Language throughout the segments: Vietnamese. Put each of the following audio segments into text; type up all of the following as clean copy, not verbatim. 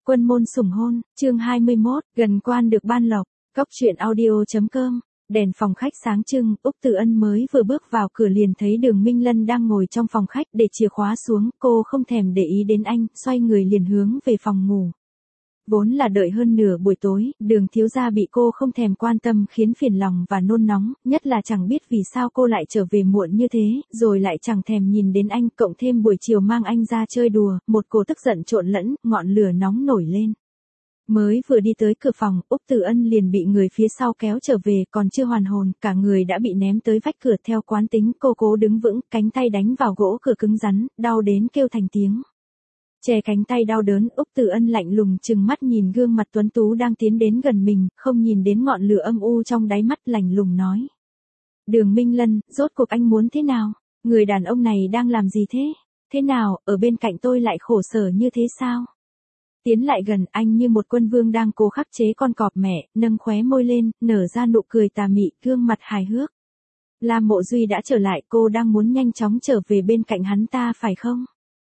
Quân môn sủng hôn, chương 21, gần quan được ban lộc, cóc truyện audio.com. Đèn phòng khách sáng trưng, Úc Từ Ân mới vừa bước vào cửa liền thấy Đường Minh Lân đang ngồi trong phòng khách để chìa khóa xuống, cô không thèm để ý đến anh, xoay người liền hướng về phòng ngủ. Vốn là đợi hơn nửa buổi tối, Đường thiếu gia bị cô không thèm quan tâm khiến phiền lòng và nôn nóng, nhất là chẳng biết vì sao cô lại trở về muộn như thế, rồi lại chẳng thèm nhìn đến anh, cộng thêm buổi chiều mang anh ra chơi đùa, một cô tức giận trộn lẫn, ngọn lửa nóng nổi lên. Mới vừa đi tới cửa phòng, Úc Từ Ân liền bị người phía sau kéo trở về, còn chưa hoàn hồn, cả người đã bị ném tới vách cửa. Theo quán tính, cô cố đứng vững, cánh tay đánh vào gỗ cửa cứng rắn, đau đến kêu thành tiếng. Che cánh tay đau đớn, Úc Từ Ân lạnh lùng trừng mắt nhìn gương mặt tuấn tú đang tiến đến gần mình, không nhìn đến ngọn lửa âm u trong đáy mắt, lạnh lùng nói. Đường Minh Lân, rốt cuộc anh muốn thế nào? Người đàn ông này đang làm gì thế? Thế nào, ở bên cạnh tôi lại khổ sở như thế sao? Tiến lại gần, anh như một quân vương đang cố khắc chế con cọp mẹ, nâng khóe môi lên, nở ra nụ cười tà mị, gương mặt hài hước. Lam Mộ Duy đã trở lại, cô đang muốn nhanh chóng trở về bên cạnh hắn ta phải không?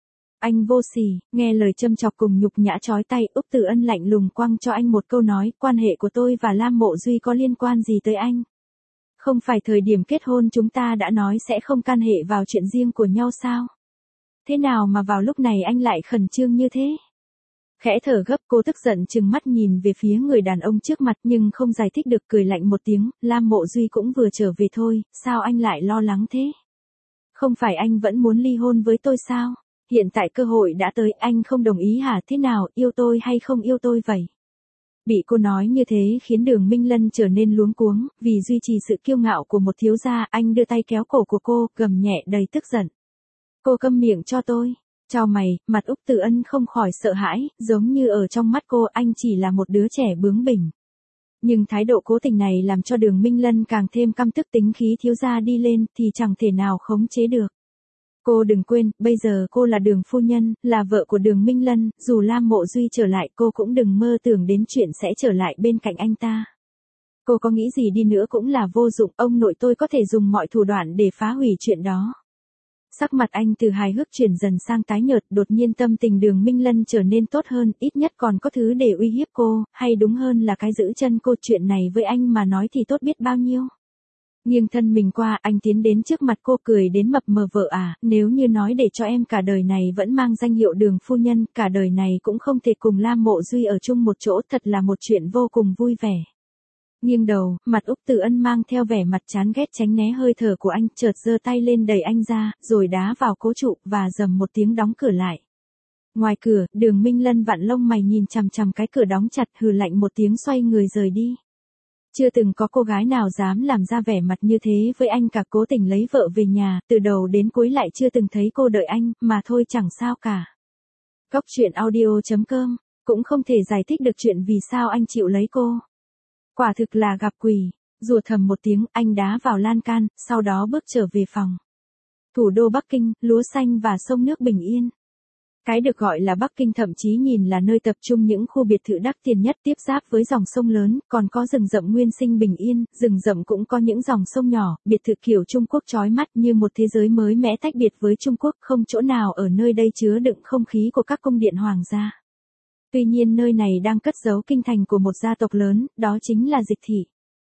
Anh vô sỉ, nghe lời châm chọc cùng nhục nhã chói tay, Úc Từ Ân lạnh lùng quăng cho anh một câu nói, quan hệ của tôi và Lam Mộ Duy có liên quan gì tới anh? Không phải thời điểm kết hôn chúng ta đã nói sẽ không can hệ vào chuyện riêng của nhau sao? Thế nào mà vào lúc này anh lại khẩn trương như thế? Khẽ thở gấp, cô tức giận trừng mắt nhìn về phía người đàn ông trước mặt nhưng không giải thích được, cười lạnh một tiếng, Lam Mộ Duy cũng vừa trở về thôi, sao anh lại lo lắng thế? Không phải anh vẫn muốn ly hôn với tôi sao? Hiện tại cơ hội đã tới, anh không đồng ý hả? Thế nào, yêu tôi hay không yêu tôi vậy? Bị cô nói như thế khiến Đường Minh Lân trở nên luống cuống, vì duy trì sự kiêu ngạo của một thiếu gia, anh đưa tay kéo cổ của cô, gầm nhẹ đầy tức giận. Cô câm miệng cho tôi. Chau mày, mặt Úc Từ Ân không khỏi sợ hãi, giống như ở trong mắt cô anh chỉ là một đứa trẻ bướng bỉnh. Nhưng thái độ cố tình này làm cho Đường Minh Lân càng thêm căm tức, tính khí thiếu gia đi lên thì chẳng thể nào khống chế được. Cô đừng quên, bây giờ cô là Đường phu nhân, là vợ của Đường Minh Lân, dù Lam Mộ Duy trở lại cô cũng đừng mơ tưởng đến chuyện sẽ trở lại bên cạnh anh ta. Cô có nghĩ gì đi nữa cũng là vô dụng, ông nội tôi có thể dùng mọi thủ đoạn để phá hủy chuyện đó. Sắc mặt anh từ hài hước chuyển dần sang tái nhợt, đột nhiên tâm tình Đường Minh Lân trở nên tốt hơn, ít nhất còn có thứ để uy hiếp cô, hay đúng hơn là cái giữ chân cô, chuyện này với anh mà nói thì tốt biết bao nhiêu. Nghiêng thân mình qua, anh tiến đến trước mặt cô, cười đến mập mờ, vợ à, nếu như nói để cho em cả đời này vẫn mang danh hiệu Đường phu nhân, cả đời này cũng không thể cùng Lam Mộ Duy ở chung một chỗ, thật là một chuyện vô cùng vui vẻ. Nghiêng đầu, mặt Úc Từ Ân mang theo vẻ mặt chán ghét tránh né hơi thở của anh, chợt giơ tay lên đẩy anh ra, rồi đá vào cố trụ, và rầm một tiếng đóng cửa lại. Ngoài cửa, Đường Minh Lân vặn lông mày nhìn chằm chằm cái cửa đóng chặt, hừ lạnh một tiếng xoay người rời đi. Chưa từng có cô gái nào dám làm ra vẻ mặt như thế với anh cả, cố tình lấy vợ về nhà, từ đầu đến cuối lại chưa từng thấy cô đợi anh, mà thôi chẳng sao cả. Cóc truyện audio.com, cũng không thể giải thích được chuyện vì sao anh chịu lấy cô. Quả thực là gặp quỷ, rủa thầm một tiếng, anh đá vào lan can, sau đó bước trở về phòng. Thủ đô Bắc Kinh, lúa xanh và sông nước bình yên. Cái được gọi là Bắc Kinh thậm chí nhìn là nơi tập trung những khu biệt thự đắt tiền nhất, tiếp giáp với dòng sông lớn, còn có rừng rậm nguyên sinh bình yên, rừng rậm cũng có những dòng sông nhỏ, biệt thự kiểu Trung Quốc chói mắt như một thế giới mới mẻ tách biệt với Trung Quốc, không chỗ nào ở nơi đây chứa đựng không khí của các cung điện hoàng gia. Tuy nhiên nơi này đang cất giấu kinh thành của một gia tộc lớn, đó chính là Dịch thị.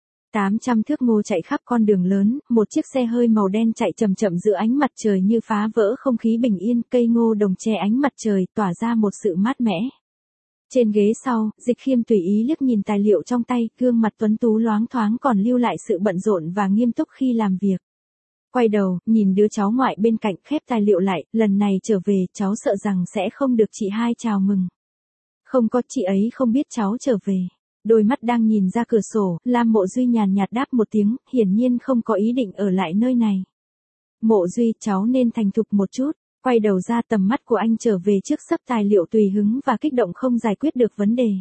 800 thước ngô chạy khắp con đường lớn, một chiếc xe hơi màu đen chạy chậm chậm giữa ánh mặt trời như phá vỡ không khí bình yên, cây ngô đồng che ánh mặt trời, tỏa ra một sự mát mẻ. Trên ghế sau, Dịch Khiêm tùy ý liếc nhìn tài liệu trong tay, gương mặt tuấn tú loáng thoáng còn lưu lại sự bận rộn và nghiêm túc khi làm việc. Quay đầu, nhìn đứa cháu ngoại bên cạnh, khép tài liệu lại, lần này trở về, cháu sợ rằng sẽ không được chị hai chào mừng. Không có, chị ấy không biết cháu trở về. Đôi mắt đang nhìn ra cửa sổ, Lam Mộ Duy nhàn nhạt đáp một tiếng, hiển nhiên không có ý định ở lại nơi này. Mộ Duy, cháu nên thành thục một chút. Quay đầu ra, tầm mắt của anh trở về trước sấp tài liệu, tùy hứng và kích động không giải quyết được vấn đề.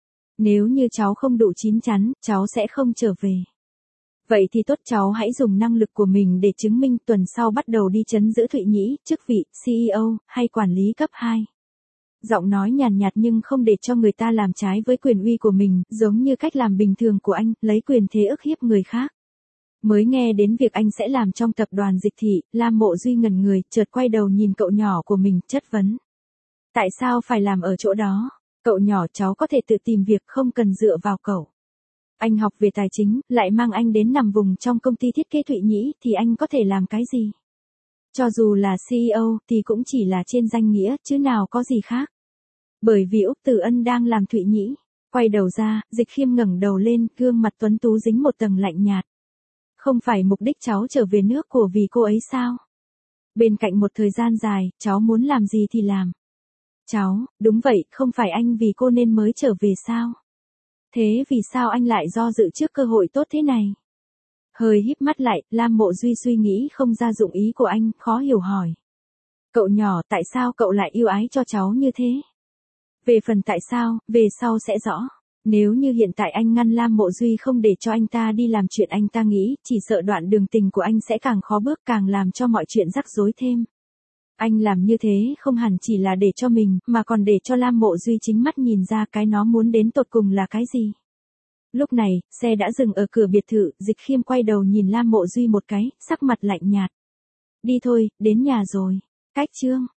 Nếu như cháu không đủ chín chắn, cháu sẽ không trở về. Vậy thì tốt, cháu hãy dùng năng lực của mình để chứng minh, tuần sau bắt đầu đi trấn giữ Thụy Nhĩ, chức vị CEO hay quản lý cấp 2. Giọng nói nhàn nhạt nhưng không để cho người ta làm trái với quyền uy của mình, giống như cách làm bình thường của anh, lấy quyền thế ức hiếp người khác. Mới nghe đến việc anh sẽ làm trong tập đoàn Dịch thị, Lam Mộ Duy ngẩn người, chợt quay đầu nhìn cậu nhỏ của mình, chất vấn. Tại sao phải làm ở chỗ đó? Cậu nhỏ cháu có thể tự tìm việc không cần dựa vào cậu. Anh học về tài chính, lại mang anh đến nằm vùng trong công ty thiết kế Thụy Nhĩ thì anh có thể làm cái gì? Cho dù là CEO thì cũng chỉ là trên danh nghĩa chứ nào có gì khác. Bởi vì Úc Từ Ân đang làm Thụy Nhĩ. Quay đầu ra, Dịch Khiêm ngẩng đầu lên, gương mặt tuấn tú dính một tầng lạnh nhạt. Không phải mục đích cháu trở về nước của vì cô ấy sao? Bên cạnh một thời gian dài, cháu muốn làm gì thì làm. Cháu, đúng vậy, không phải anh vì cô nên mới trở về sao? Thế vì sao anh lại do dự trước cơ hội tốt thế này? Hơi híp mắt lại, Lam Mộ Duy suy nghĩ không ra dụng ý của anh, khó hiểu hỏi. Cậu nhỏ, tại sao cậu lại yêu ái cho cháu như thế? Về phần tại sao, về sau sẽ rõ. Nếu như hiện tại anh ngăn Lam Mộ Duy không để cho anh ta đi làm chuyện anh ta nghĩ, chỉ sợ đoạn đường tình của anh sẽ càng khó bước, càng làm cho mọi chuyện rắc rối thêm. Anh làm như thế không hẳn chỉ là để cho mình, mà còn để cho Lam Mộ Duy chính mắt nhìn ra cái nó muốn đến tột cùng là cái gì. Lúc này, xe đã dừng ở cửa biệt thự, Dịch Khiêm quay đầu nhìn Lam Mộ Duy một cái, sắc mặt lạnh nhạt. Đi thôi, đến nhà rồi. Cách chương.